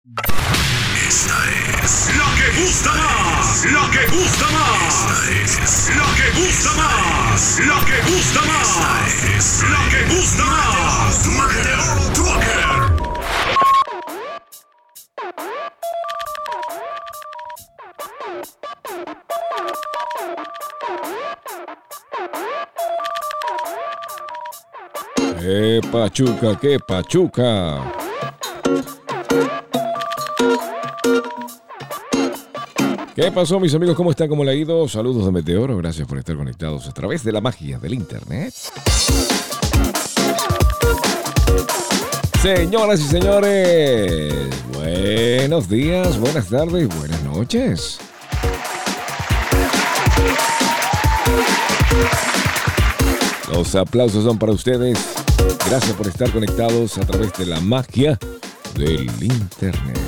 Esta es la que gusta más, la que gusta más. Esta es la que gusta más, la que gusta más. Esta es la que gusta más. Mateo Trucker. ¡Qué pachuca, qué pachuca! ¿Qué pasó, mis amigos? ¿Cómo están? ¿Cómo le ha ido? Saludos de Meteoro. Gracias por estar conectados a través de la magia del internet. Señoras y señores, buenos días, buenas tardes, buenas noches. Los aplausos son para ustedes. Gracias por estar conectados a través de la magia del internet.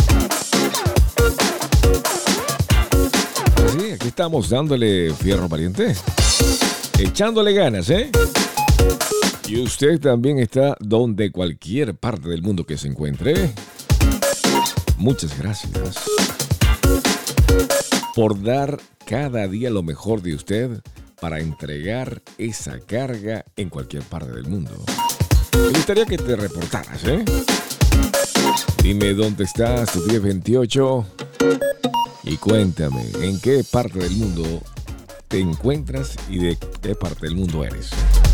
Así, aquí estamos dándole fierro pariente, echándole ganas, ¿eh? Y usted también está donde cualquier parte del mundo que se encuentre. Muchas gracias por dar cada día lo mejor de usted para entregar esa carga en cualquier parte del mundo. Me gustaría que te reportaras, ¿eh? Dime dónde estás, tu 1028, y cuéntame en qué parte del mundo te encuentras y de qué parte del mundo eres.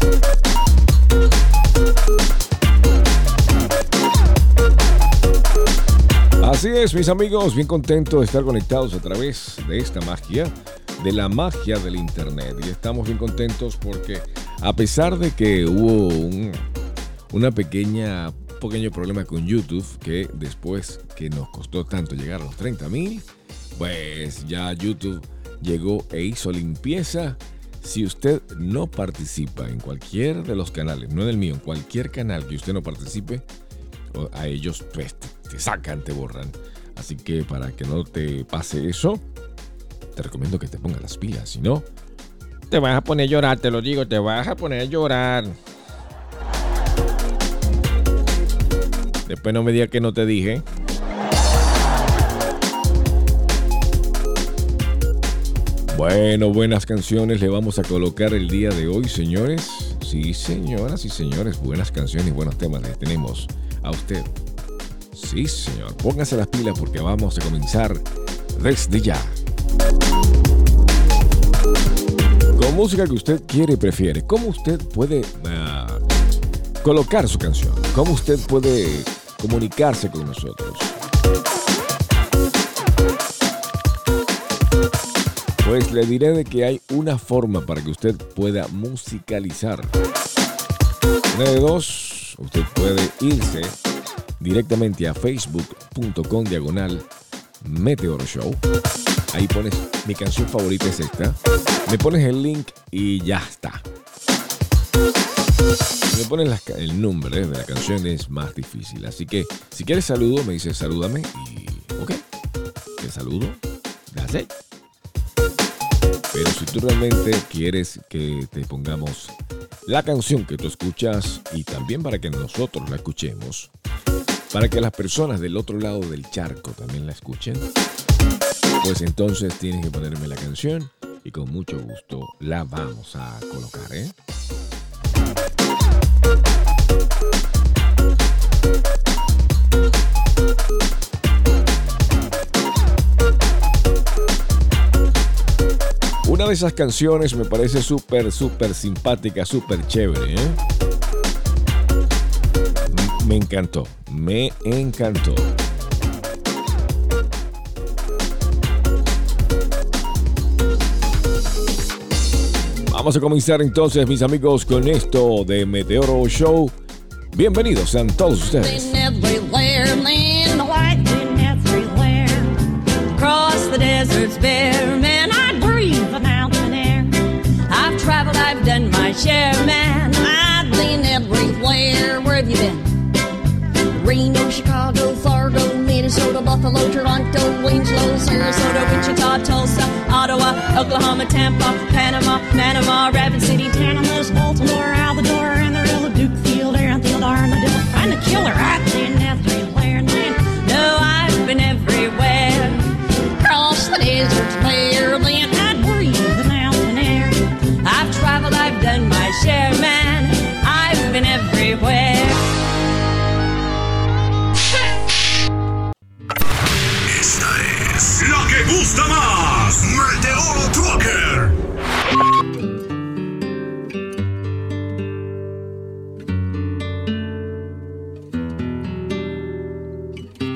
Así es, mis amigos, bien contento de estar conectados a través de esta magia, de la magia del internet. Y estamos bien contentos porque a pesar de que hubo un pequeño problema con YouTube, que después que nos costó tanto llegar a los 30,000, pues ya YouTube llegó e hizo limpieza. Si usted no participa en cualquier de los canales, no en el mío, en cualquier canal que usted no participe, a ellos pues te sacan, te borran. Así que para que no te pase eso, te recomiendo que te pongas las pilas. Si no, te vas a poner a llorar, te lo digo, te vas a poner a llorar. Después no me digas que no te dije. Bueno, buenas canciones le vamos a colocar el día de hoy, señores. Sí, señoras y señores, buenas canciones y buenos temas les tenemos a usted. Sí, señor, póngase las pilas porque vamos a comenzar desde ya. Con música que usted quiere y prefiere. ¿Cómo usted puede colocar su canción? ¿Cómo usted puede comunicarse con nosotros? Pues le diré de que hay una forma para que usted pueda musicalizar. Una de dos, usted puede irse directamente a facebook.com/Meteoro Show. Ahí pones mi canción favorita es esta. Me pones el link y ya está. Si me pones el nombre de la canción es más difícil. Así que si quieres saludo, me dices salúdame y ok, te saludo. That's it. Pero si tú realmente quieres que te pongamos la canción que tú escuchas y también para que nosotros la escuchemos, para que las personas del otro lado del charco también la escuchen, pues entonces tienes que ponerme la canción y con mucho gusto la vamos a colocar, ¿eh? Una de esas canciones me parece súper simpática, súper chévere, ¿eh? Me encantó. Vamos a comenzar entonces, mis amigos, con esto de Meteoro Show. Bienvenidos sean todos ustedes. Across the deserts bare, man, I'd breathe the mountain air. I've traveled, I've done my share, man. I've been everywhere. Where have you been? Reno, Chicago, Fargo, Minnesota, Buffalo, Toronto, Winslow, Sarasota, Wichita, Tulsa, Ottawa, Oklahoma, Tampa, Panama, Manama, Rapid City, Tanamas, Baltimore, Alvador, Amarillo, Dukefield, Aranfield, Armadillo. I'm the killer. I've been everywhere, man. No, I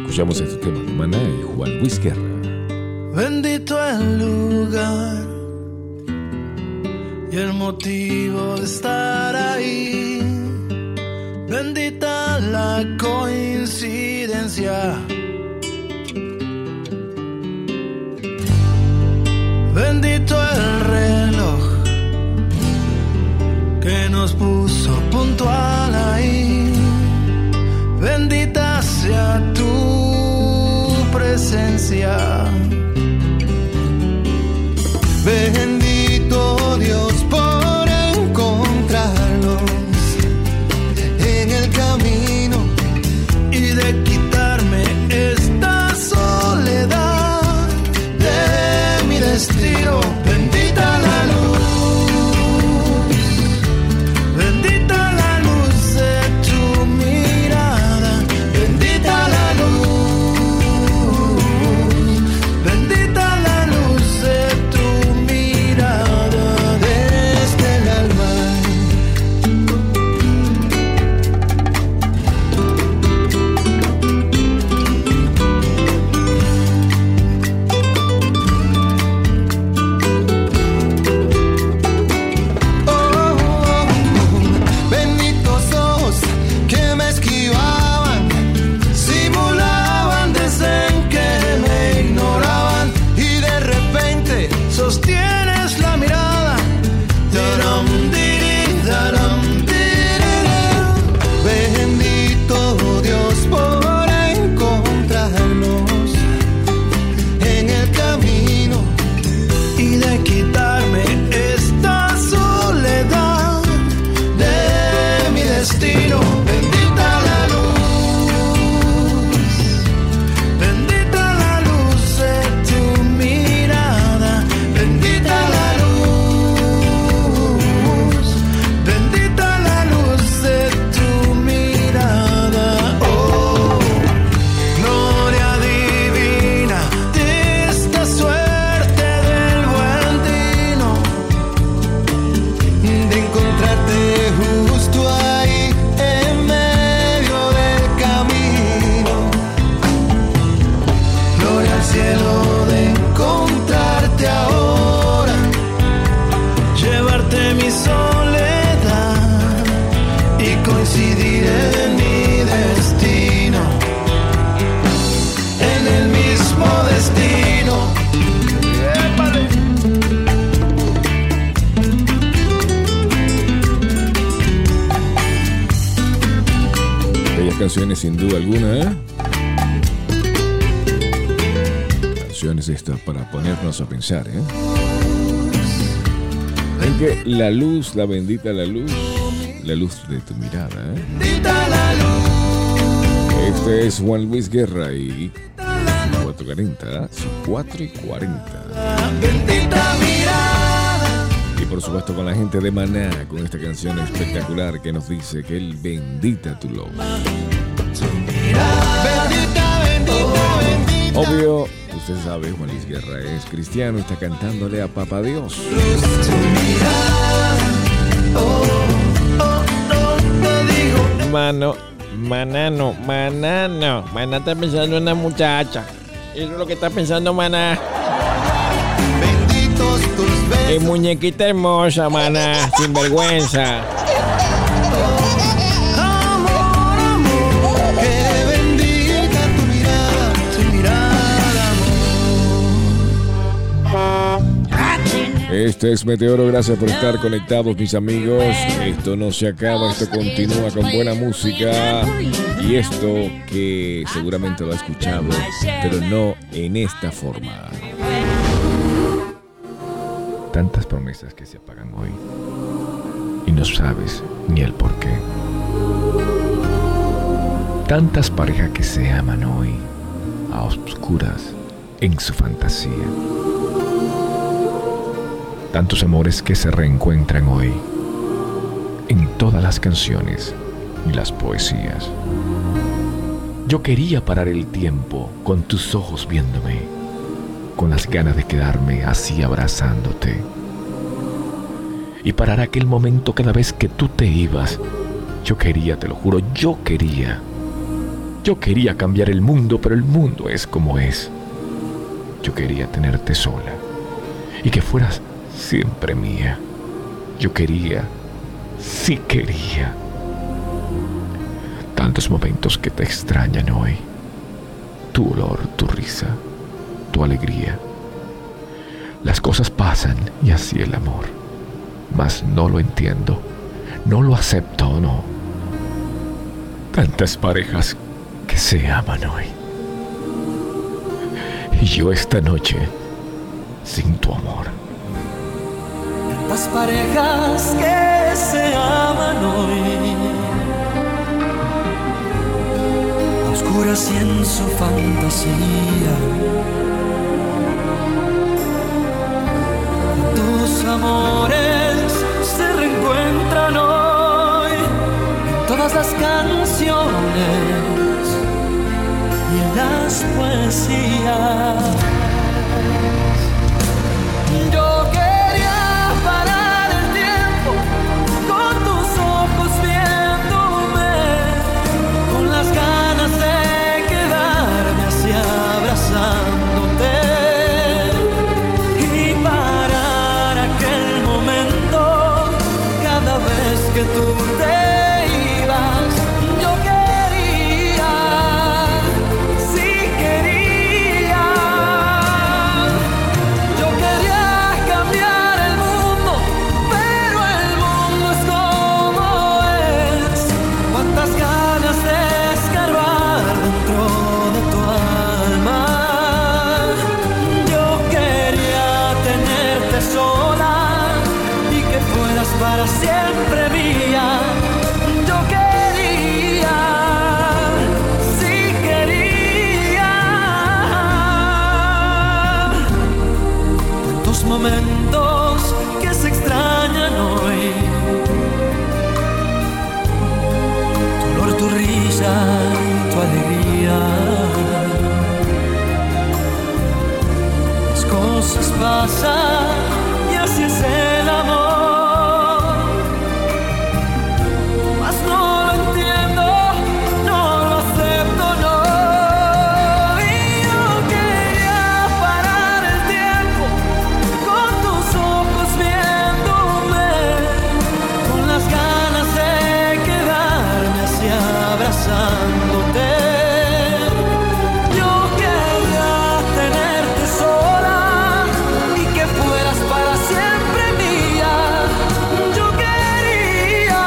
Escuchamos este tema de Maná y Juan Luis Guerra. Bendito el lugar y el motivo de estar ahí. Bendita la coincidencia. Bendito el reloj que nos puso puntual ahí. Bendita sea tu presencia. Bendito Dios por encontrarnos en el camino y de quitarme esta soledad de mi destino. Bendita la luz, bendita la luz de tu mirada, bendita la luz, bendita la luz de tu mirada desde el alma. Benditos ojos que me esquivaban, simulaban, dicen que me ignoraban y de repente sostienes la mirada. Daram, diri, daram, dirira. Bendito Dios por encontrarnos en el camino y de quitarme esta soledad de mi destino. Bendita la luz, bendita la luz de tu mirada, bendita la luz, bendita la luz de tu mirada. Oh, gloria divina de esta suerte del buen dino, de encontrarte justo ahí en medio del camino. Gloria al cielo de encontrarte ahora, llevarte mi soledad y coincidir en mi destino, en el mismo destino. ¡Épale! Bellas canciones sin duda alguna, ¿eh? Canciones estas para ponernos a pensar, ¿eh? En que la luz, la bendita la luz de tu mirada, ¿eh? Bendita la luz, Este es Juan Luis Guerra y 4:40, sí, 4:40. bendita mirada. Y por supuesto con la gente de Maná, con esta canción espectacular que nos dice que él bendita tu love. Bendita, bendita, bendita. Obvio, usted sabe, Juan Luis Guerra es cristiano y está cantándole a Papá Dios. Tu mirada. Oh, oh, oh, te digo. Manano, Maná está pensando en una muchacha. Eso es lo que está pensando Maná. Benditos tus besos. Muñequita hermosa, Maná, sin vergüenza. Amor, amor, que bendiga tu mirada, amor. Este es Meteoro, gracias por estar conectados, mis amigos. Esto no se acaba, esto continúa con buena música. Y esto que seguramente lo ha escuchado, pero no en esta forma. Tantas promesas que se apagan hoy y no sabes ni el por qué. Tantas parejas que se aman hoy a oscuras en su fantasía. Tantos amores que se reencuentran hoy en todas las canciones y las poesías. Yo quería parar el tiempo con tus ojos viéndome, con las ganas de quedarme así abrazándote. Y parar aquel momento cada vez que tú te ibas. Yo quería, te lo juro, yo Yo quería cambiar el mundo, pero el mundo es como es. Yo quería tenerte sola y que fueras siempre mía. Yo quería, sí quería. Tantos momentos que te extrañan hoy. Tu olor, tu risa, tu alegría. Las cosas pasan y así el amor. Mas no lo entiendo, no lo acepto, no. Tantas parejas que se aman hoy. Y yo esta noche sin tu amor. Las parejas que se aman hoy, a oscuras y en su fantasía. Tus amores se reencuentran hoy en todas las canciones y en las poesías. Yo quería parar el tiempo con tus ojos viéndome, con las ganas de quedarme así abrazándote y parar aquel momento cada vez que tú te ibas. Yo quería, sí quería. Yo quería cambiar el mundo, pero el mundo es como es. Cuántas ganas de escarbar dentro de tu alma. Yo quería tenerte sola y que fueras para siempre mía. Yo quería, sí quería. Tantos momentos que se extrañan hoy. Tu olor, tu risa y tu alegría. Las cosas pasan y así es el amor. Mas no lo entiendo, no lo acepto, no. Y yo quería parar el tiempo con tus ojos viéndome, con las ganas de quedarme así abrazándote. Yo quería tenerte sola y que fueras para siempre mía. Yo quería,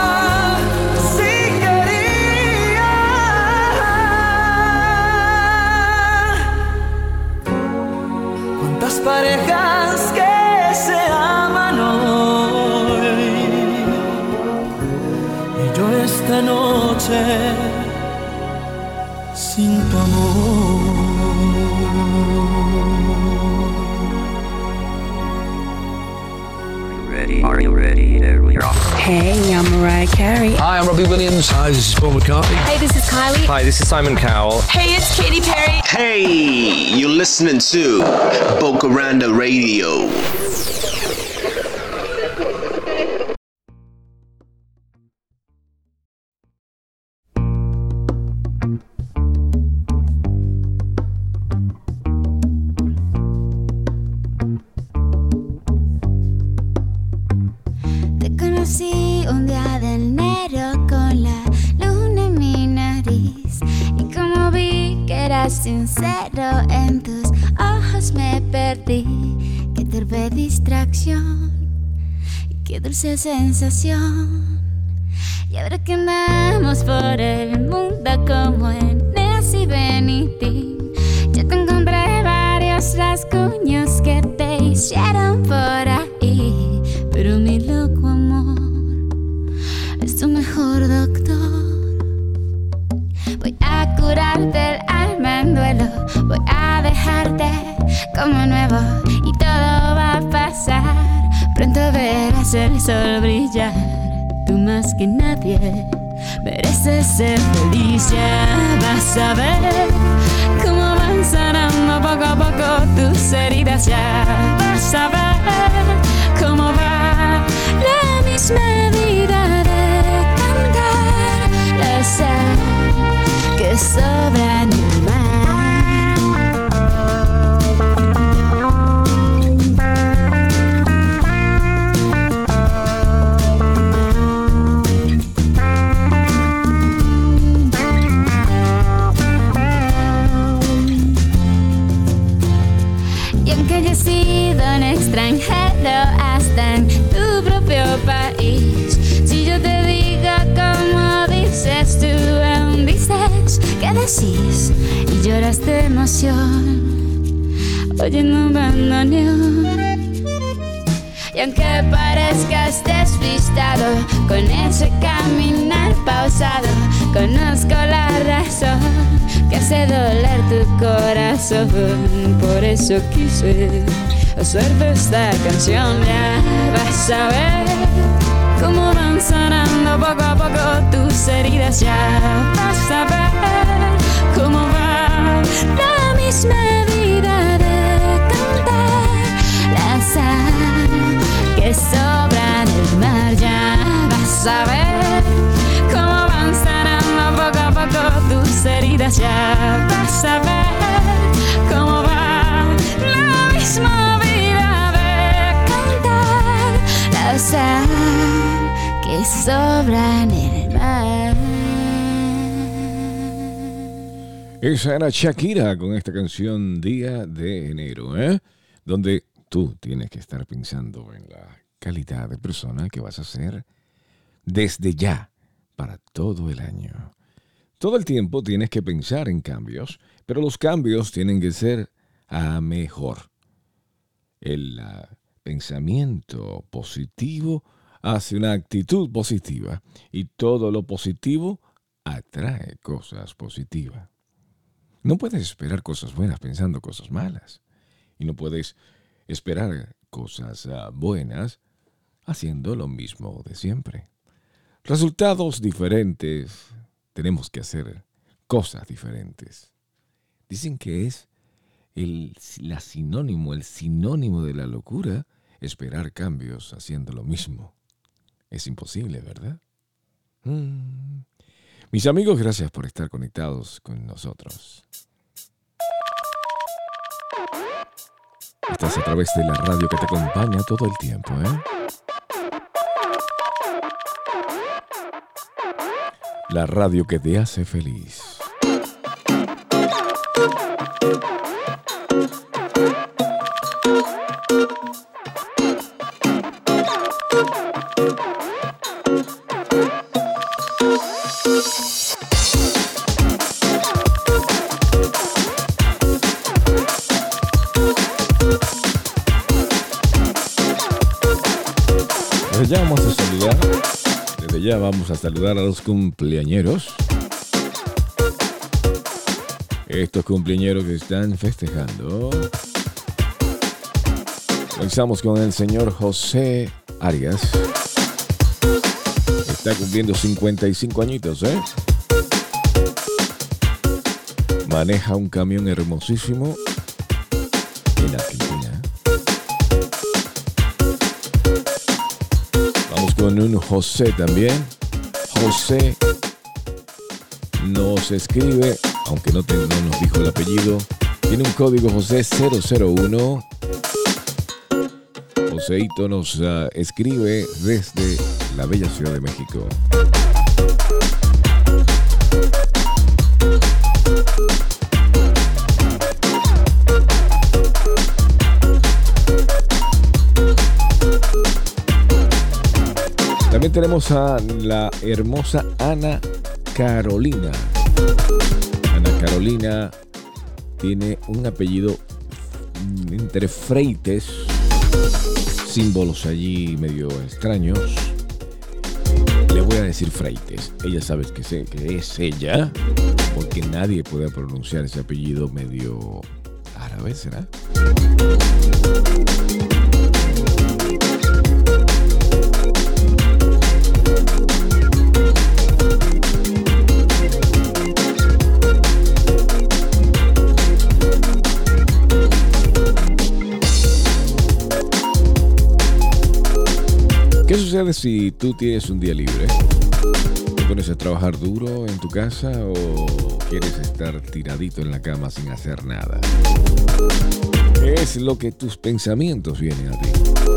sí quería. Cuántas parejas que se aman hoy, y yo esta noche sin tu amor. Are you ready to rock? Hey, I'm Mariah Carey. Hi, I'm Robbie Williams. Hi, this is Paul McCartney. Hey, this is Kylie. Hi, this is Simon Cowell. Hey, it's Katy Perry. Hey, you're listening to Bocaranda Radio. Te conocí un día de enero con la luna en mi nariz, y como vi que eras sincero en tus ojos me perdí. Qué torpe distracción y qué dulce sensación. Y ahora que andamos por el mundo como en Nancy Benitín, yo te encontré varios rasguños que te hicieron por ahí. Pero mi loco amor es tu mejor doctor. Voy a curarte el alma en duelo, voy a dejarte como nuevo y todo va a pasar. Pronto verás el sol brillar. Tú más que nadie mereces ser feliz. Ya vas a ver cómo van sanando poco a poco tus heridas. Ya vas a ver cómo va la misma vida de cantar la sal que extranjero, hasta en tu propio país. Si yo te digo como dices tú, aún dices que decís y lloras de emoción oyendo un bandoneón. Y aunque parezcas despistado con ese caminar pausado, conozco la razón que hace doler tu corazón. Por eso quise hacerte esta canción. Ya vas a ver cómo van sanando poco a poco tus heridas. Ya vas a ver cómo va la misma vida de cantar la sal que sobra del mar. Ya vas a ver cómo van sanando poco a poco tus heridas. Ya vas a ver cómo va la misma vida de cantar la sal que sobra en el mar. Esa era Shakira con esta canción Día de Enero, donde tú tienes que estar pensando en la calidad de persona que vas a ser desde ya para todo el año. Todo el tiempo tienes que pensar en cambios, pero los cambios tienen que ser a mejor. El pensamiento positivo hace una actitud positiva y todo lo positivo atrae cosas positivas. No puedes esperar cosas buenas pensando cosas malas y no puedes esperar cosas buenas haciendo lo mismo de siempre. Resultados diferentes, tenemos que hacer cosas diferentes. Dicen que es el sinónimo de la locura esperar cambios haciendo lo mismo. Es imposible, ¿verdad? Mis amigos, gracias por estar conectados con nosotros. Estás a través de la radio que te acompaña todo el tiempo, La radio que te hace feliz. Desde ya vamos a saludar a los cumpleañeros. Estos cumpleañeros que están festejando. Comenzamos con el señor José Arias. Está cumpliendo 55 añitos, Maneja un camión hermosísimo en Argentina. Vamos con un José también. José nos escribe, aunque no nos dijo el apellido, tiene un código José 001. Joséito nos escribe desde la bella Ciudad de México. También tenemos a la hermosa Ana Carolina. Ana Carolina tiene un apellido entre freites, símbolos allí medio extraños. Le voy a decir freites. Ella sabe que es ella, porque nadie puede pronunciar ese apellido medio árabe, ¿será? ¿Qué sucede si tú tienes un día libre? ¿Te pones a trabajar duro en tu casa o quieres estar tiradito en la cama sin hacer nada? ¿Qué es lo que tus pensamientos vienen a ti?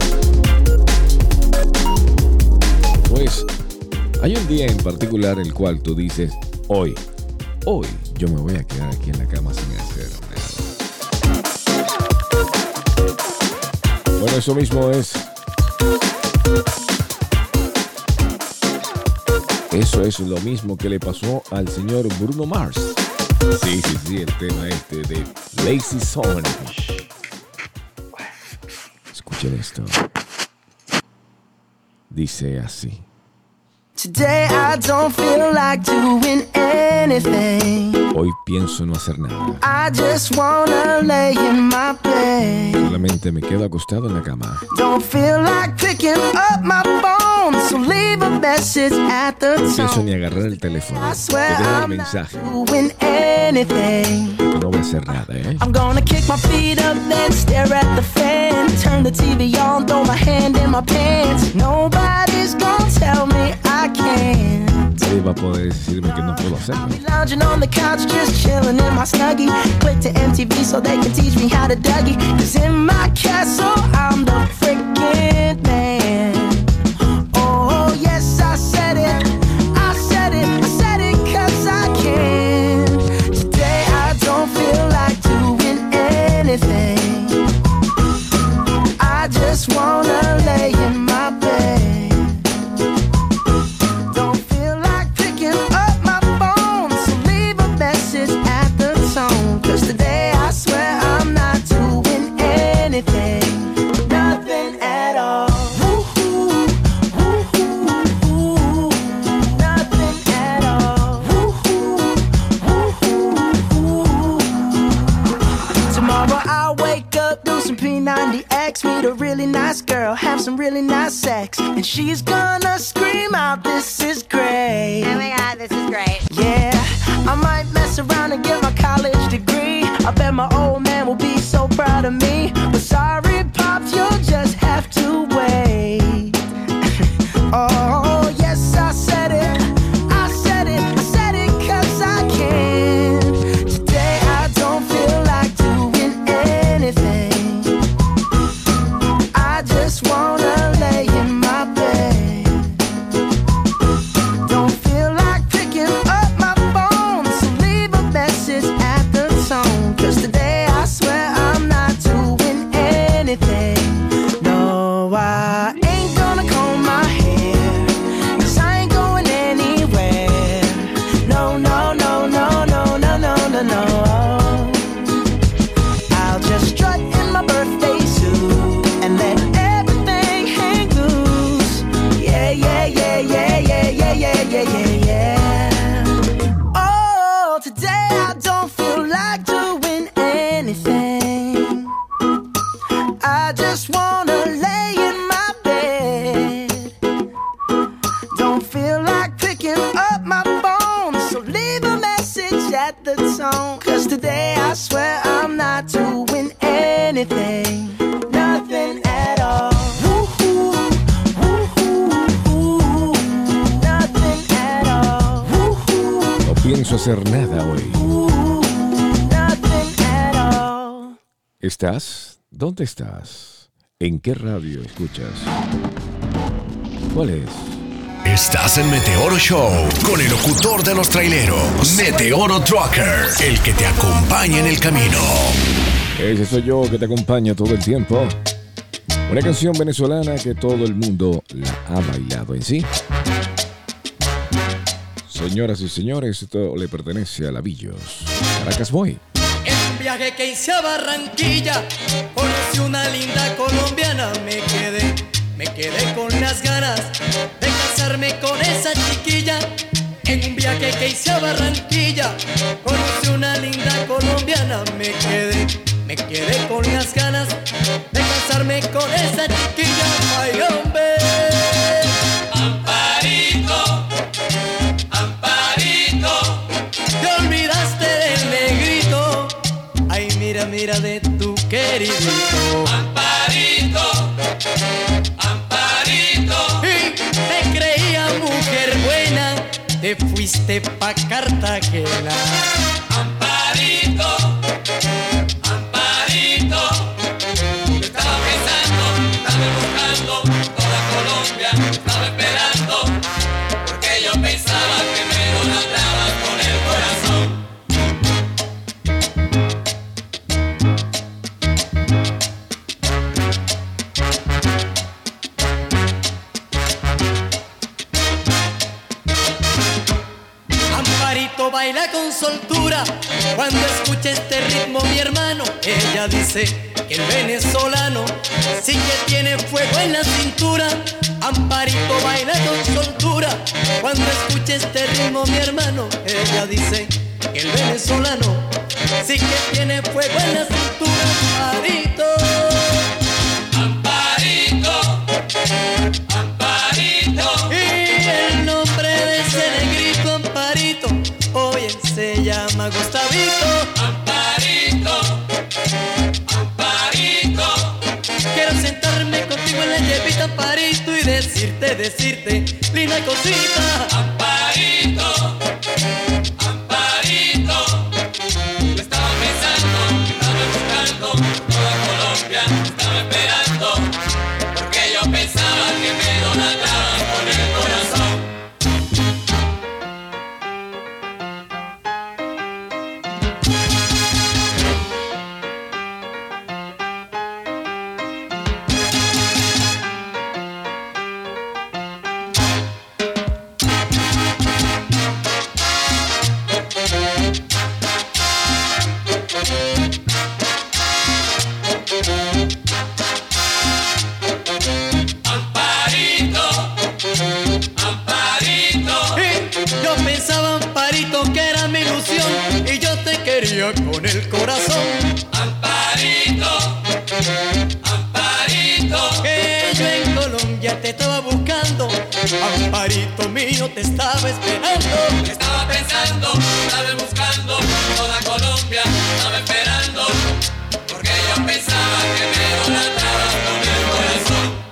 Pues hay un día en particular el cual tú dices, hoy yo me voy a quedar aquí en la cama sin hacer nada. Bueno, eso mismo es. Eso es lo mismo que le pasó al señor Bruno Mars. Sí, el tema de Lazy Song. Escuchen esto. Dice así. Today I don't feel like doing anything. Hoy pienso no hacer nada. I just wanna lay in my bed. Solamente me quedo acostado en la cama. Don't feel like picking up my phone, so leave a message at the No pienso tone. ni agarrar el teléfono. I Que swear deje el I'm mensaje. not doing anything. No voy a hacer nada, ¿eh? I'm gonna kick my feet up, then stare at the fan. Turn the TV on, throw my hand in my pants. Nobody's gonna tell me I can't. Nadie va a poder decirme que no puedo hacerlo. Lounging on the couch, just chilling in my Snuggie. Click to MTV so they can teach me how to Dougie. 'Cause in my castle, I'm the freaking man. Oh, yes, I said it. I said it. I said it 'cause I can. Today I don't feel like doing anything. I just wanna lay in my bed. Nothing at all. Nothing at all. Tomorrow I'll wake up, do some P90X, meet a really nice girl, have some really nice sex, and she's gonna scream out, "This is great." Oh my God, this is great. Yeah, I might mess around and get my college degree. I bet my old man will be so proud of me. But sorry, Pops, you'll just have to wait. Oh, yes, I said it. I said it. I said it 'cause I can. Today I don't feel like doing anything. I just wanna lay in my bed. Don't feel like picking up my phone, so leave a message at the tone. 'Cause today I swear I'm not doing anything. No, I ain't gonna comb my hair, 'cause I ain't going anywhere. No, no, no, no, no, no, no, no, no. I'll just strut in my birthday suit and let everything hang loose. Yeah, yeah, yeah, yeah, yeah, yeah, yeah, yeah, yeah, yeah. Oh, today I don't feel like doing anything. I just wanna lay in my bed. Don't feel like picking up my phone, so leave a message at the tone. 'Cause today I swear I'm not doing anything. Nothing at all. Nothing at all. No pienso hacer nada hoy. Nothing at all. ¿Estás? ¿Dónde estás? ¿En qué radio escuchas? ¿Cuál es? Estás en Meteoro Show con el locutor de los traileros, Meteoro Trucker, el que te acompaña en el camino. Ese soy yo que te acompaña todo el tiempo. Una canción venezolana que todo el mundo la ha bailado en sí. Señoras y señores, esto le pertenece a Lavillos. Caracas Boy. En un viaje que hice a Barranquilla, conocí una linda colombiana, me quedé con las ganas de casarme con esa chiquilla. En un viaje que hice a Barranquilla, conocí una linda colombiana, me quedé con las ganas de casarme con esa chiquilla. Ay, hombre. Amparito, Amparito, te olvidaste del negrito. Ay, mira, mira de tu queridito. Amparito, Amparito, y te creía mujer buena, te fuiste pa' Cartagena. Amparito, Amparito, te estaba pensando, estaba buscando, toda Colombia estaba esperando, porque yo pensaba que me idolatrabas con el corazón. venezolano. Ella dice que el venezolano sí que tiene fuego en la cintura. Amparito baila con soltura cuando escuche este ritmo, mi hermano. Ella dice que el venezolano sí que tiene fuego en la cintura. Amparito, Amparito, Amparito. Y el nombre de ese negrito Amparito, oye, se llama Gustavito. Amparito, Amparito. Quiero sentarme contigo en la yepita, Amparito, y decirte, linda cosita. Amparito, Amparito. Yo estaba pensando, estaba buscando, toda Colombia estaba esperando, porque yo pensaba que me idolatraban con el corazón. Con el corazón. Amparito, Amparito. Que yo en Colombia te estaba buscando. Amparito mío, te estaba esperando. Te estaba pensando, estaba buscando. Toda Colombia estaba esperando, porque yo pensaba que me idolatrabas con el corazón.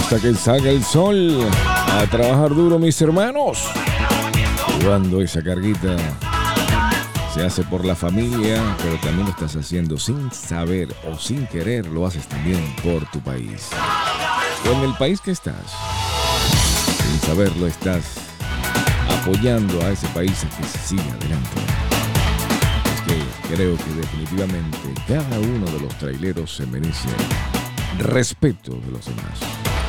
hasta que salga el sol. A trabajar duro, mis hermanos. Cuando esa carguita se hace por la familia, pero también lo estás haciendo sin saber o sin querer, lo haces también por tu país. O en el país que estás. Sin saberlo, estás apoyando a ese país a que siga adelante. Es que creo que definitivamente cada uno de los traileros se merece respeto de los demás.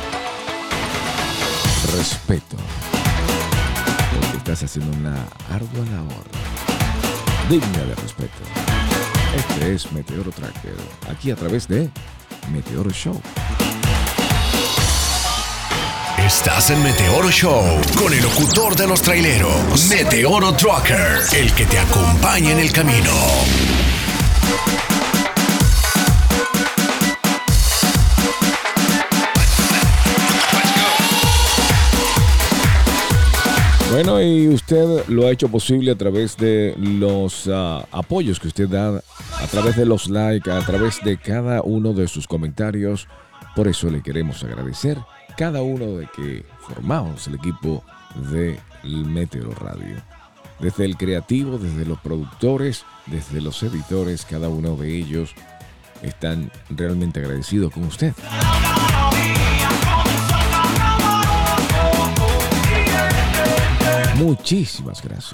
Respeto. Porque estás haciendo una ardua labor digna de respeto. Este es Meteoro Tracker, aquí a través de Meteoro Show. Estás en Meteoro Show con el locutor de los traileros, Meteoro Tracker, el que te acompaña en el camino. Bueno, y usted lo ha hecho posible a través de los apoyos que usted da, a través de los likes, a través de cada uno de sus comentarios. Por eso le queremos agradecer cada uno de que formamos el equipo de Meteoro Radio. Desde el creativo, desde los productores, desde los editores, cada uno de ellos están realmente agradecidos con usted. Muchísimas gracias.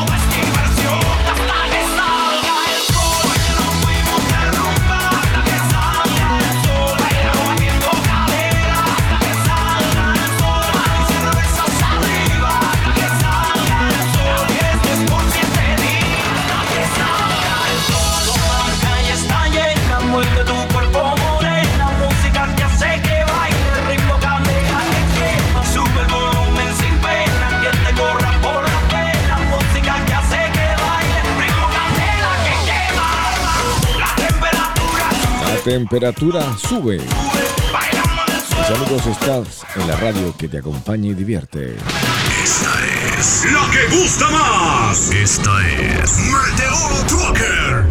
Temperatura sube. Mis amigos, estás en la radio que te acompaña y divierte. Esta es la que gusta más. Esta es Meteoro Tracker.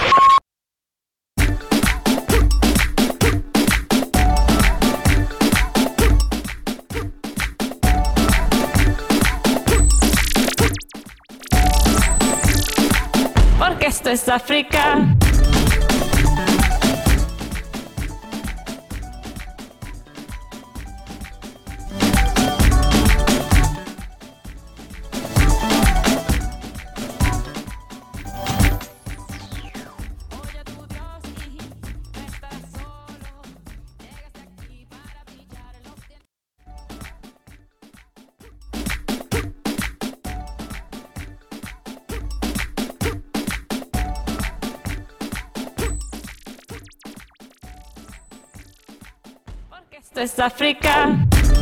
Porque esto es África. Esto es África.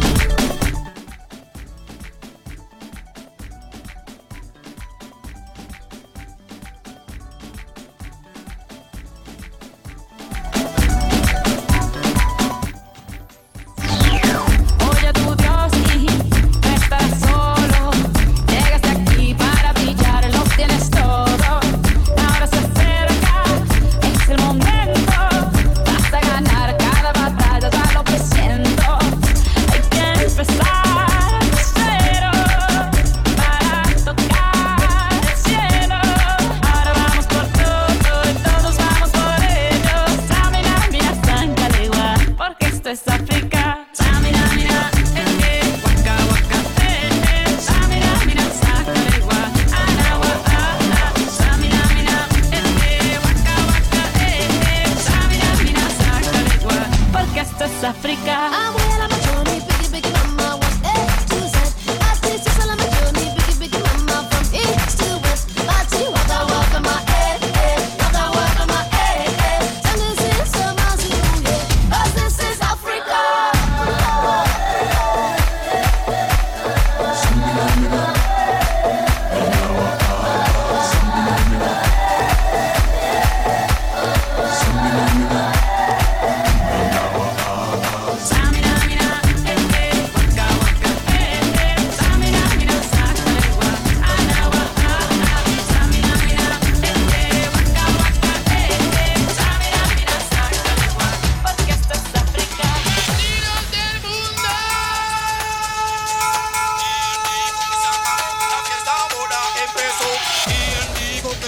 Oye tu Dios y no estás solo. Llegaste aquí para brillar, lo tienes todo. Ahora se acerca, es el momento. Vas a ganar cada batalla, ya lo presiento.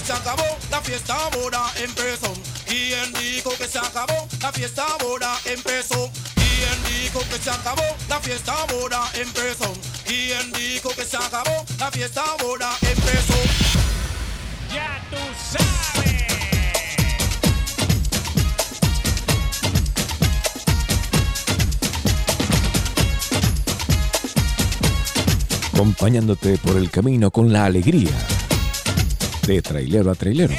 se acabó, la fiesta ahora empezó. ¿Quién dijo que se acabó? La fiesta ahora empezó. ¿Quién dijo que se acabó? La fiesta ahora empezó. ¿Quién dijo que se acabó? La fiesta ahora empezó. Ya tú sabes. Acompañándote por el camino con la alegría de trailero a trailero.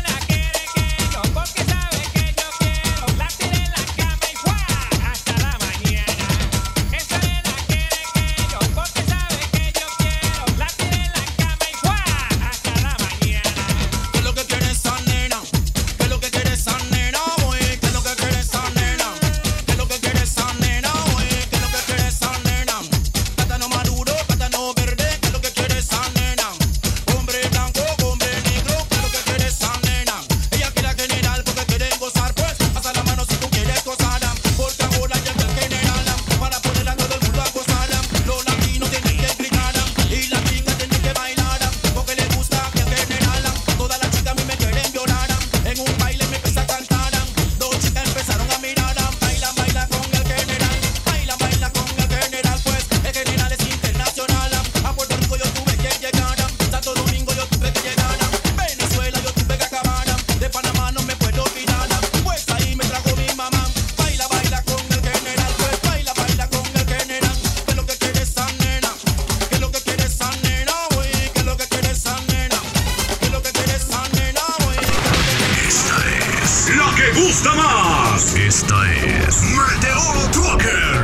Gusta más. Esta es Meteoro Trucker.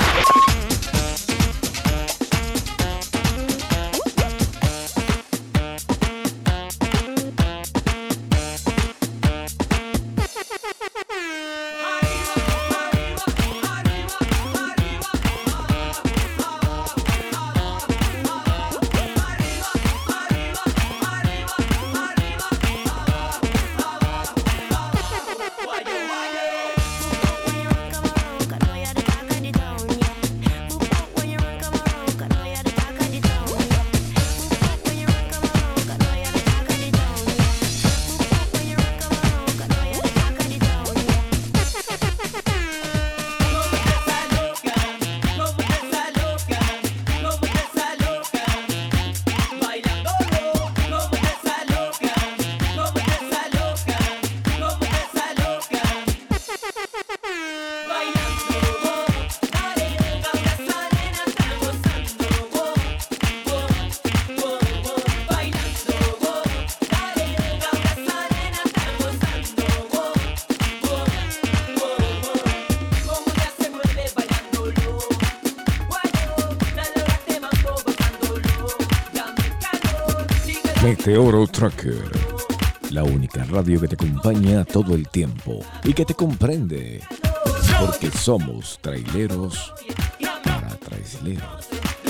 Meteoro Trucker, la única radio que te acompaña todo el tiempo y que te comprende, porque somos traileros para traileros.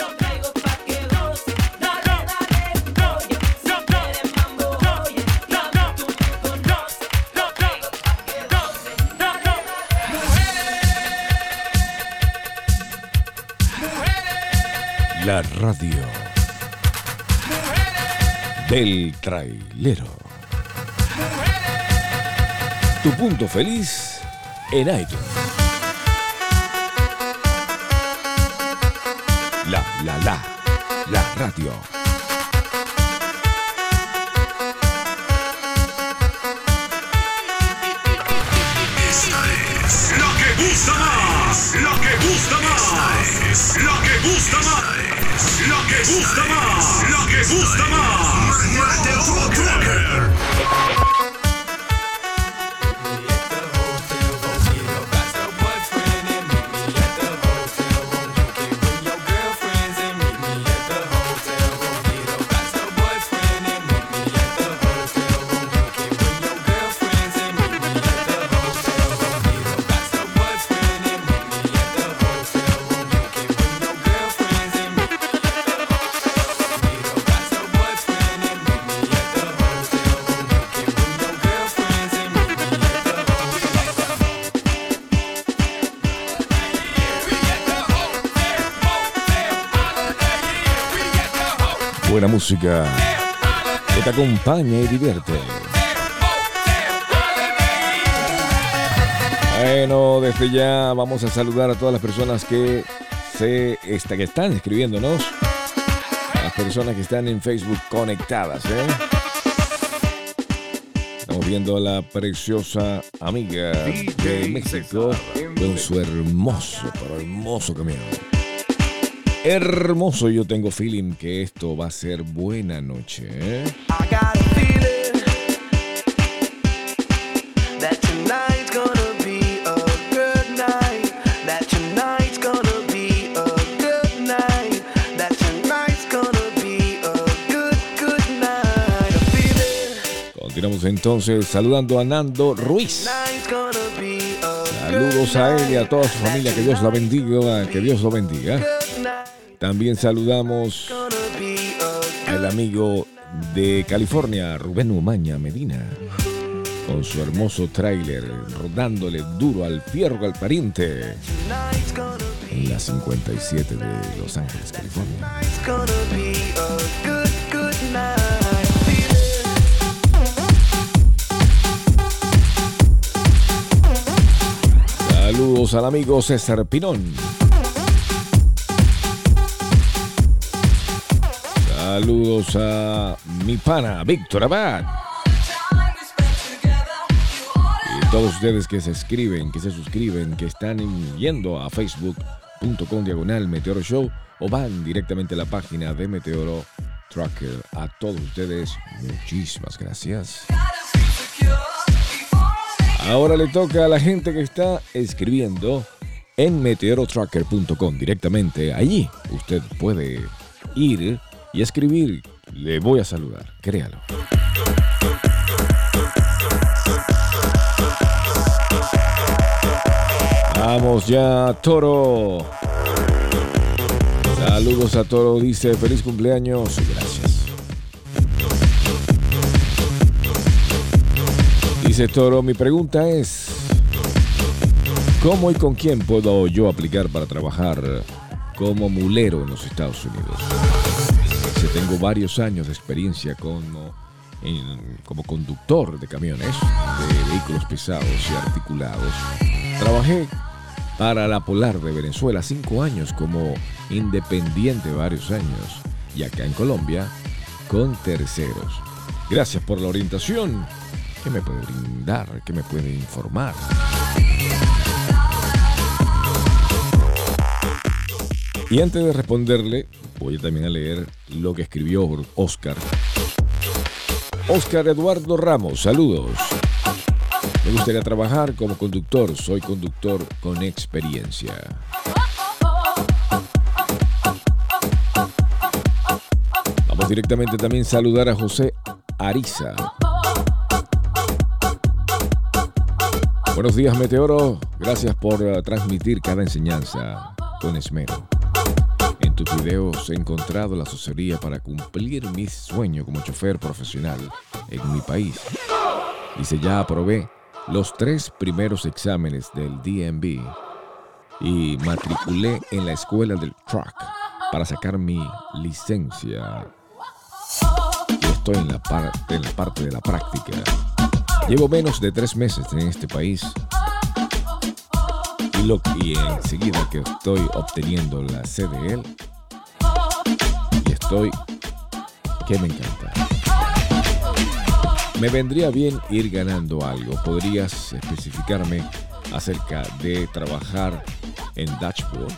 La radio del trailero. Tu punto feliz en iTunes. La radio. Esta es la que gusta más. La que gusta más. Esta es la que gusta más. La que gusta más. La que gusta más. Meteoro Trucker. Buena música que te acompaña y divierte. Bueno, desde ya vamos a saludar a todas las personas que están escribiéndonos. Las personas que están en Facebook conectadas, Estamos viendo a la preciosa amiga de México con su hermoso camión. Hermoso, yo tengo feeling que esto va a ser buena noche, Continuamos entonces saludando a Nando Ruiz. Saludos a él y a toda su familia, que Dios la bendiga, que Dios lo bendiga. También saludamos al amigo de California, Rubén Umaña Medina, con su hermoso tráiler, rodándole duro al fierro al pariente, en la 57 de Los Ángeles, California. Saludos al amigo César Pinón. Saludos a mi pana Víctor Abad. Y todos ustedes que se suscriben, que están yendo a facebook.com/Meteoro Show o van directamente a la página de Meteoro Tracker. A todos ustedes, muchísimas gracias. Ahora le toca a la gente que está escribiendo en meteorotracker.com directamente. Allí usted puede ir y escribir. Le voy a saludar, créalo. Vamos ya, Toro. Saludos a Toro, dice feliz cumpleaños. Gracias. Dice Toro, mi pregunta es: ¿cómo y con quién puedo yo aplicar para trabajar como mulero en los Estados Unidos? Tengo varios años de experiencia como conductor de camiones, de vehículos pesados y articulados. Trabajé para la Polar de Venezuela 5 años como independiente varios años, y acá en Colombia con terceros. Gracias por la orientación. ¿Qué me puede brindar? ¿Qué me puede informar? Y antes de responderle, voy también a leer lo que escribió Oscar. Oscar Eduardo Ramos, saludos. Me gustaría trabajar como conductor. Soy conductor con experiencia. Vamos directamente también a saludar a José Ariza. Buenos días, Meteoro. Gracias por transmitir cada enseñanza con esmero. En tus videos he encontrado la asesoría para cumplir mi sueño como chofer profesional en mi país. Dice, ya aprobé los 3 primeros exámenes del DMV y matriculé en la escuela del truck para sacar mi licencia. Y estoy en la parte de la práctica. Llevo menos de 3 meses en este país. Y enseguida que estoy obteniendo la CDL y que me encanta. Me vendría bien ir ganando algo. ¿Podrías especificarme acerca de trabajar en dashboard?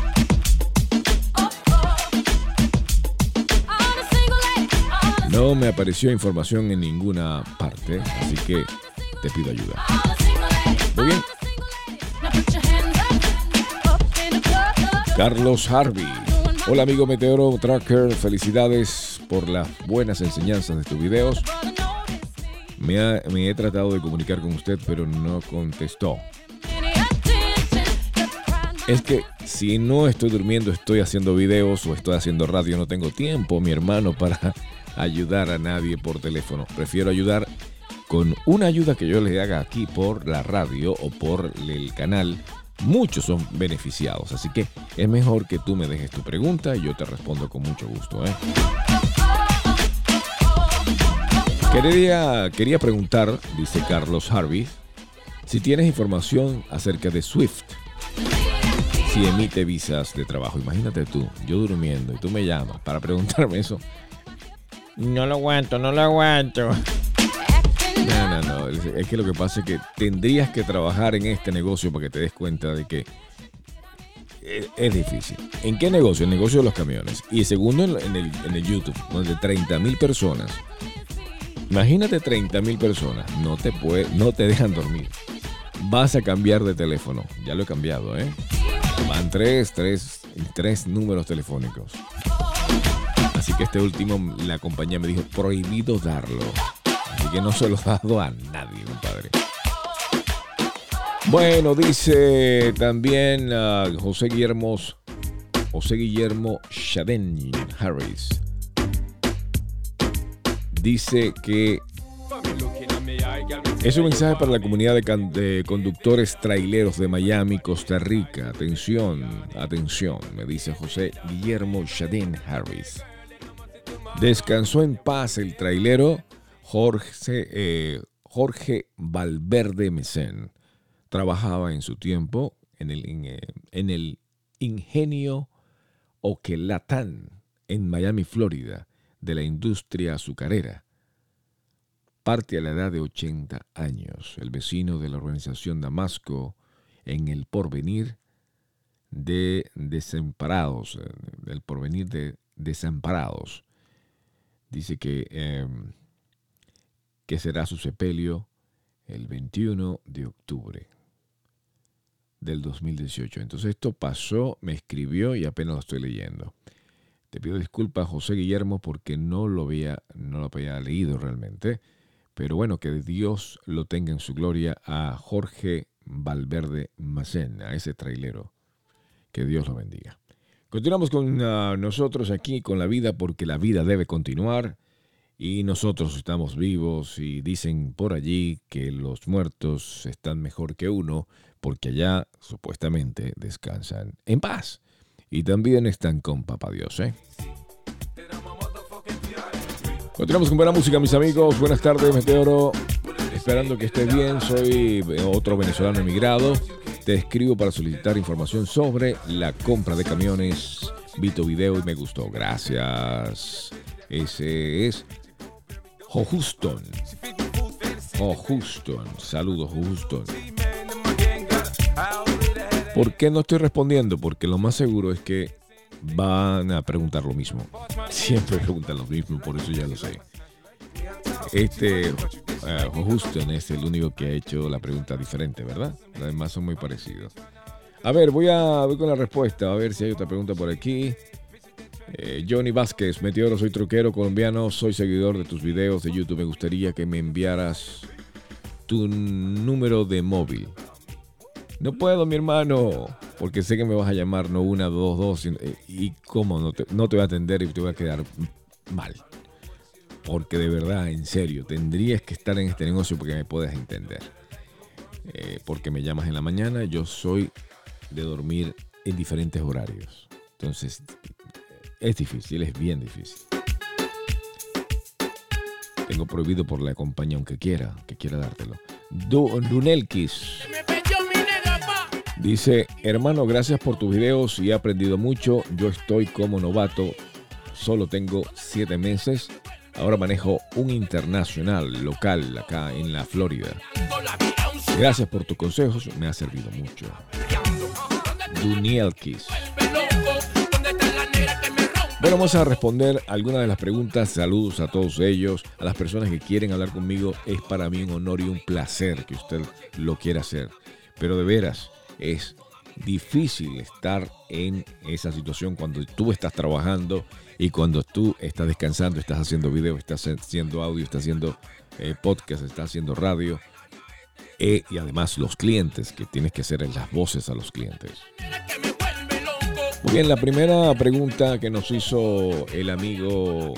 No me apareció información en ninguna parte, así que te pido ayuda. Muy bien. Carlos Harvey. Hola amigo Meteoro Tracker, felicidades por las buenas enseñanzas de tus videos. Me he tratado de comunicar con usted, pero no contestó. Es que si no estoy durmiendo, estoy haciendo videos o estoy haciendo radio, no tengo tiempo, mi hermano, para ayudar a nadie por teléfono. Prefiero ayudar con una ayuda que yo le haga aquí por la radio o por el canal. Muchos son beneficiados, así que es mejor que tú me dejes tu pregunta y yo te respondo con mucho gusto, Quería preguntar, dice Carlos Harvey, si tienes información acerca de Swift. Si emite visas de trabajo. Imagínate tú, yo durmiendo y tú me llamas para preguntarme eso. No lo aguanto, no lo aguanto. No. Es que lo que pasa es que tendrías que trabajar en este negocio para que te des cuenta de que es difícil. ¿En qué negocio? El negocio de los camiones. Y segundo, en el YouTube, donde 30,000 personas. Imagínate 30,000 personas. No te dejan dormir. Vas a cambiar de teléfono. Ya lo he cambiado, ¿eh? Van tres números telefónicos. Así que este último, la compañía me dijo, prohibido darlo. Así que no se lo he dado a nadie, compadre. Bueno, dice también José Guillermo Shaden Harris. Dice que es un mensaje para la comunidad de conductores traileros de Miami, Costa Rica. Atención, me dice José Guillermo Shaden Harris. Descansó en paz el trailero Jorge Valverde Mesén. Trabajaba en su tiempo en el Ingenio Oquelatán en Miami, Florida, de la industria azucarera. Parte a la edad de 80 años. El vecino de la organización Damasco en el porvenir de desamparados. Dice que será su sepelio el 21 de octubre del 2018. Entonces esto pasó, me escribió y apenas lo estoy leyendo. Te pido disculpas, José Guillermo, porque no lo había leído realmente. Pero bueno, que Dios lo tenga en su gloria a Jorge Valverde Mesén, a ese trailero. Que Dios lo bendiga. Continuamos con nosotros aquí con la vida, porque la vida debe continuar. Y nosotros estamos vivos y dicen por allí que los muertos están mejor que uno porque allá supuestamente descansan en paz. Y también están con Papá Dios, ¿eh? Continuamos con buena música, mis amigos. Buenas tardes, Meteoro. Esperando que estés bien. Soy otro venezolano emigrado. Te escribo para solicitar información sobre la compra de camiones. Vi tu video y me gustó. Gracias. Ese es Houston. Saludos, Houston. ¿Por qué no estoy respondiendo? Porque lo más seguro es que van a preguntar lo mismo. Siempre preguntan lo mismo, por eso ya lo sé. Houston es el único que ha hecho la pregunta diferente, ¿verdad? Los demás son muy parecidos. A ver, voy con la respuesta. A ver si hay otra pregunta por aquí. Johnny Vázquez, Meteoro, soy truquero colombiano, soy seguidor de tus videos de YouTube. Me gustaría que me enviaras tu número de móvil. No puedo, mi hermano, porque sé que me vas a llamar, no 1, 2, 2, y cómo no te voy a atender y te voy a quedar mal. Porque de verdad, en serio, tendrías que estar en este negocio porque me puedas entender. Porque me llamas en la mañana, yo soy de dormir en diferentes horarios. Entonces, es difícil, es bien difícil. Tengo prohibido por la compañía, aunque quiera dártelo. Dunelkis dice: hermano, gracias por tus videos y he aprendido mucho. Yo estoy como novato, solo tengo 7 meses. Ahora manejo un internacional local acá en la Florida. Gracias por tus consejos, me ha servido mucho. Dunelkis. Bueno, vamos a responder algunas de las preguntas. Saludos a todos ellos, a las personas que quieren hablar conmigo. Es para mí un honor y un placer que usted lo quiera hacer. Pero de veras, es difícil estar en esa situación cuando tú estás trabajando y cuando tú estás descansando, estás haciendo video, estás haciendo audio, estás haciendo podcast, estás haciendo radio. Y además los clientes, que tienes que hacer las voces a los clientes. Muy bien, la primera pregunta que nos hizo el amigo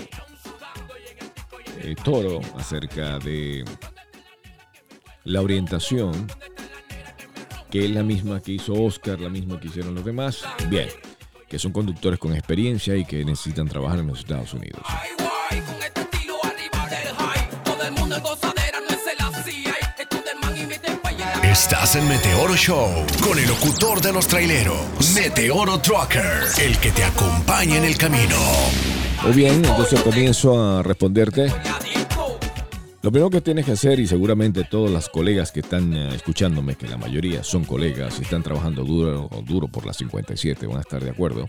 Toro acerca de la orientación, que es la misma que hizo Oscar, la misma que hicieron los demás. Bien, que son conductores con experiencia y que necesitan trabajar en los Estados Unidos. el mundo es gozadera, no es el así. Esto del man y mi tempa y el Estás en Meteoro Show con el locutor de los traileros, Meteoro Trucker, el que te acompaña en el camino. Muy bien, entonces comienzo a responderte. Lo primero que tienes que hacer, y seguramente todos los colegas que están escuchándome, que la mayoría son colegas y están trabajando duro por las 57, van a estar de acuerdo.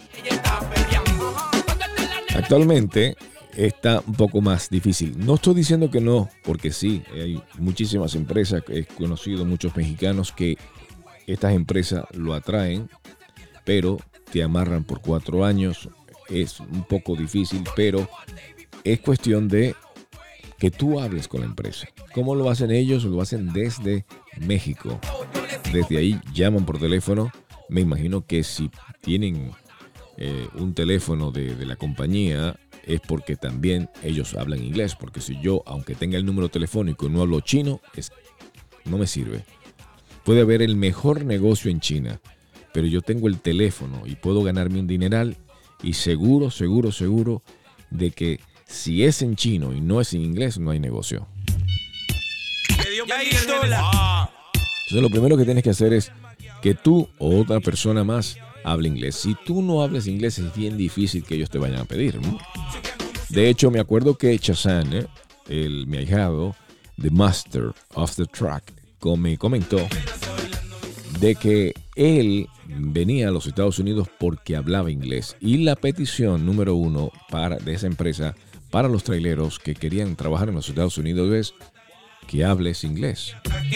Actualmente está un poco más difícil. No estoy diciendo que no, porque sí, hay muchísimas empresas, he conocido muchos mexicanos que estas empresas lo atraen, pero te amarran por 4 años. Es un poco difícil, pero es cuestión de que tú hables con la empresa. ¿Cómo lo hacen ellos? Lo hacen desde México. Desde ahí llaman por teléfono. Me imagino que si tienen un teléfono de la compañía es porque también ellos hablan inglés. Porque si yo, aunque tenga el número telefónico y no hablo chino, no me sirve. Puede haber el mejor negocio en China, pero yo tengo el teléfono y puedo ganarme un dineral y seguro de que si es en chino y no es en inglés, no hay negocio. Entonces lo primero que tienes que hacer es que tú o otra persona más hable inglés. Si tú no hablas inglés, es bien difícil que ellos te vayan a pedir, ¿no? De hecho, me acuerdo que Chazán, mi ahijado, The Master of the Track, me comentó de que él venía a los Estados Unidos porque hablaba inglés. Y la petición número 1 de esa empresa para los traileros que querían trabajar en los Estados Unidos es que hables inglés.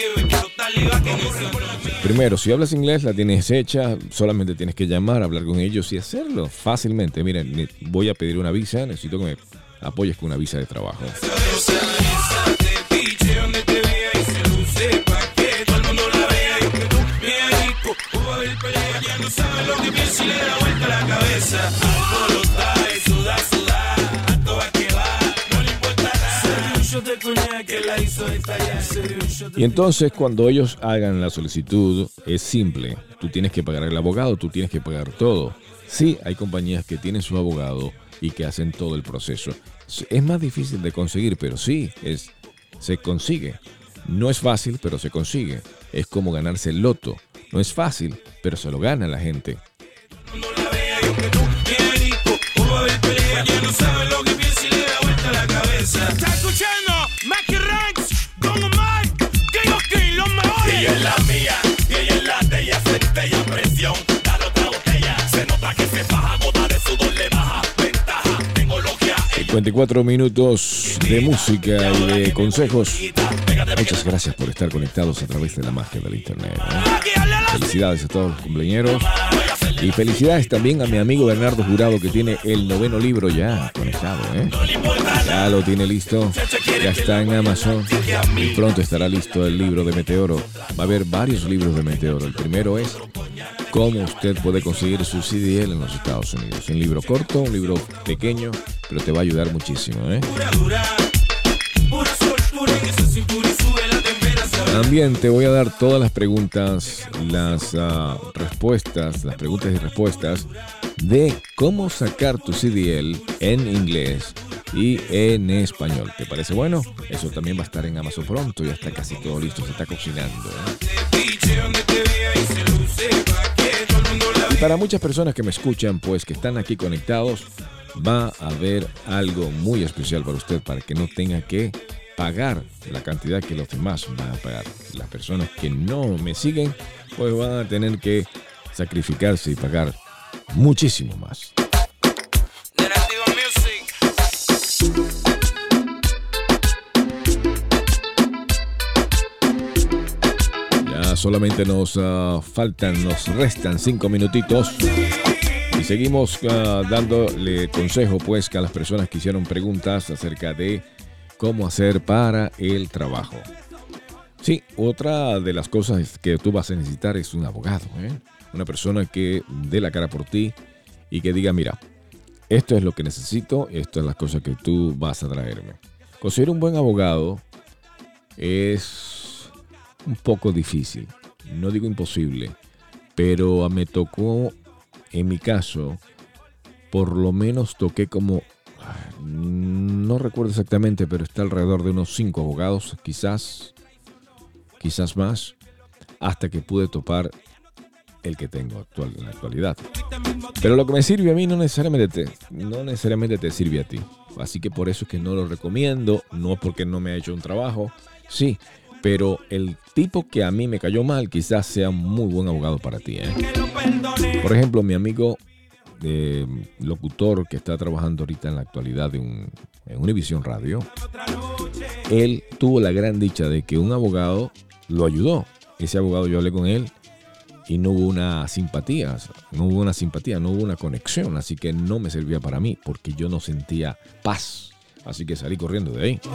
Primero, si hablas inglés, la tienes hecha, solamente tienes que llamar, hablar con ellos y hacerlo fácilmente. Miren, voy a pedir una visa, necesito que me apoyes con una visa de trabajo. Y entonces cuando ellos hagan la solicitud es simple. Tú tienes que pagar el abogado, tú tienes que pagar todo. Sí, hay compañías que tienen su abogado y que hacen todo el proceso. Es más difícil de conseguir, pero sí, se consigue. No es fácil, pero se consigue. Es como ganarse el loto. No es fácil, pero se lo gana la gente. Está escuchando Mackie Ranks, Don Omar, que yo aquí los mejores. Ella es la mía, y ella es la de ella, centella, presión, dale otra botella. Se nota que se faja, gota de sudor le baja, ventaja, tengo logia. 54 minutos de música y de consejos. Muchas gracias por estar conectados a través de la magia del internet, ¿no? Felicidades a todos los cumpleañeros. Y felicidades también a mi amigo Bernardo Jurado, que tiene el 9º libro ya conectado, ¿eh? Ya lo tiene listo, ya está en Amazon y pronto estará listo el libro de Meteoro. Va a haber varios libros de Meteoro. El primero es cómo usted puede conseguir su CDL en los Estados Unidos. Un libro corto, un libro pequeño, pero te va a ayudar muchísimo, ¿eh? También te voy a dar todas las preguntas, las respuestas, las preguntas y respuestas de cómo sacar tu CDL en inglés y en español. ¿Te parece bueno? Eso también va a estar en Amazon pronto. Ya está casi todo listo, se está cocinando, ¿eh? Y para muchas personas que me escuchan, pues que están aquí conectados, va a haber algo muy especial para usted, para que no tenga que pagar la cantidad que los demás van a pagar. Las personas que no me siguen, pues van a tener que sacrificarse y pagar muchísimo más. Ya solamente nos restan 5 minutitos y seguimos dándole consejo pues que a las personas que hicieron preguntas acerca de cómo hacer para el trabajo. Sí, otra de las cosas que tú vas a necesitar es un abogado, ¿eh? Una persona que dé la cara por ti y que diga, mira, esto es lo que necesito, esto es las cosas que tú vas a traerme. Conseguir un buen abogado es un poco difícil, no digo imposible, pero me tocó, en mi caso, por lo menos toqué como no recuerdo exactamente, pero está alrededor de unos 5 abogados, quizás más, hasta que pude topar el que tengo en la actualidad. Pero lo que me sirve a mí no necesariamente te sirve a ti. Así que por eso es que no lo recomiendo, no porque no me ha hecho un trabajo, sí, pero el tipo que a mí me cayó mal quizás sea un muy buen abogado para ti, ¿eh? Por ejemplo, mi amigo locutor que está trabajando ahorita en la actualidad en Univision Radio, él tuvo la gran dicha de que un abogado lo ayudó. Ese abogado, yo hablé con él y no hubo una simpatía, no hubo una conexión, así que no me servía para mí porque yo no sentía paz, así que salí corriendo de ahí.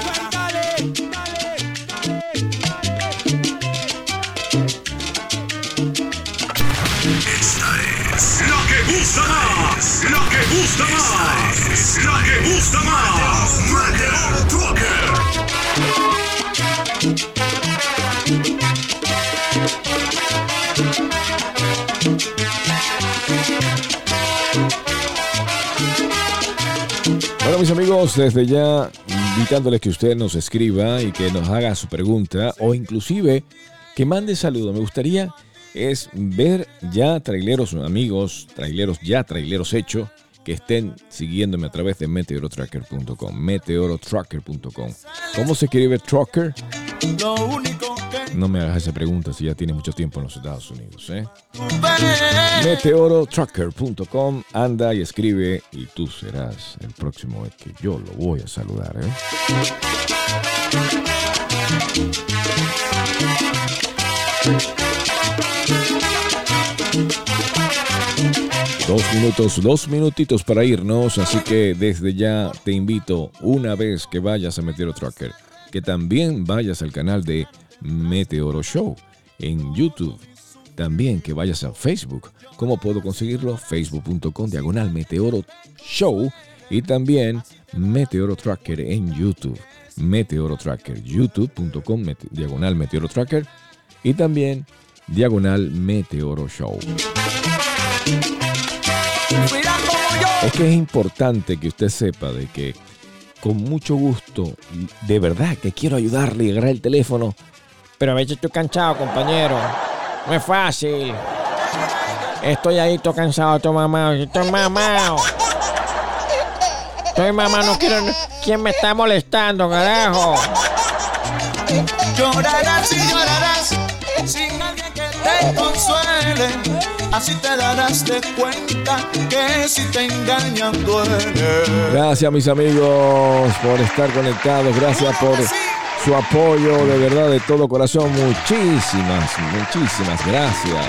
Esta es la que gusta más, la que gusta más, la que gusta más. Meteoro Trucker. Bueno, mis amigos, desde ya invitándoles que usted nos escriba y que nos haga su pregunta o inclusive que mande saludo. Me gustaría es ver ya traileros amigos, traileros hechos que estén siguiéndome a través de meteorotracker.com, meteorotracker.com. ¿Cómo se escribe trucker? No me hagas esa pregunta si ya tiene mucho tiempo en los Estados Unidos, ¿eh? Meteorotracker.com, anda y escribe y tú serás el próximo que yo lo voy a saludar, ¿eh? Dos minutitos para irnos, así que desde ya te invito una vez que vayas a Meteoro Trucker, que también vayas al canal de Meteoro Show en YouTube, también que vayas a Facebook. ¿Cómo puedo conseguirlo? Facebook.com/Meteoro Show y también Meteoro Trucker en YouTube, Meteoro Trucker, youtube.com/Meteoro Trucker y también /Meteoro Show. Es que es importante que usted sepa de que con mucho gusto, de verdad que quiero ayudarle y agarrar el teléfono, pero a veces estoy cansado, compañero. No es fácil. Estoy ahí todo cansado, todo mamado. Estoy mamado, no quiero... ¿Quién me está molestando, carajo? Llorarás y llorarás sin alguien que te consuele. Así te darás de cuenta que si te engañan duele. Gracias, mis amigos, por estar conectados. Gracias por su apoyo, de verdad, de todo corazón. Muchísimas gracias.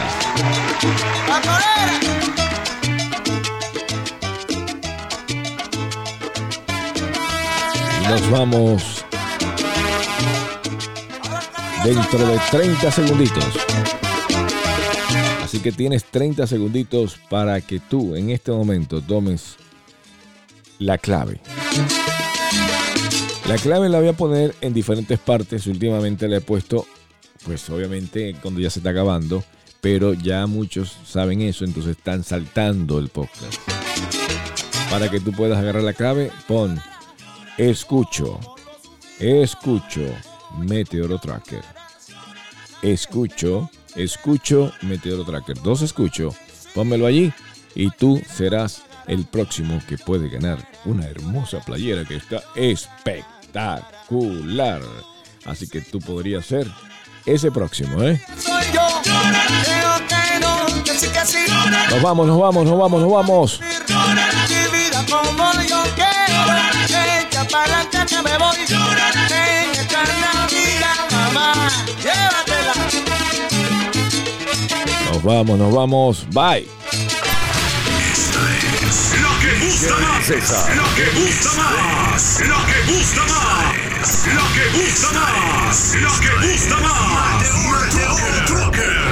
Y nos vamos dentro de 30 segunditos. Así que tienes 30 segunditos para que tú en este momento tomes la clave. La clave la voy a poner en diferentes partes. Últimamente la he puesto, pues obviamente cuando ya se está acabando, pero ya muchos saben eso, entonces están saltando el podcast. Para que tú puedas agarrar la clave, pon escucho Meteoro Tracker. Escucho Meteoro Tracker. 2 escucho. Pónmelo allí y tú serás el próximo que puede ganar una hermosa playera que está espectacular. Así que tú podrías ser ese próximo, ¿eh? Soy yo, creo que no, que sí, que sí. Nos vamos. Mi vida como yo quiero, echa para adelante que me voy. En esta Navidad, mamá, llévatela. Nos vamos. Bye. Esta es la que gusta más, la que gusta más, la que gusta más, la que gusta más, la que gusta más. Meteoro Trucker.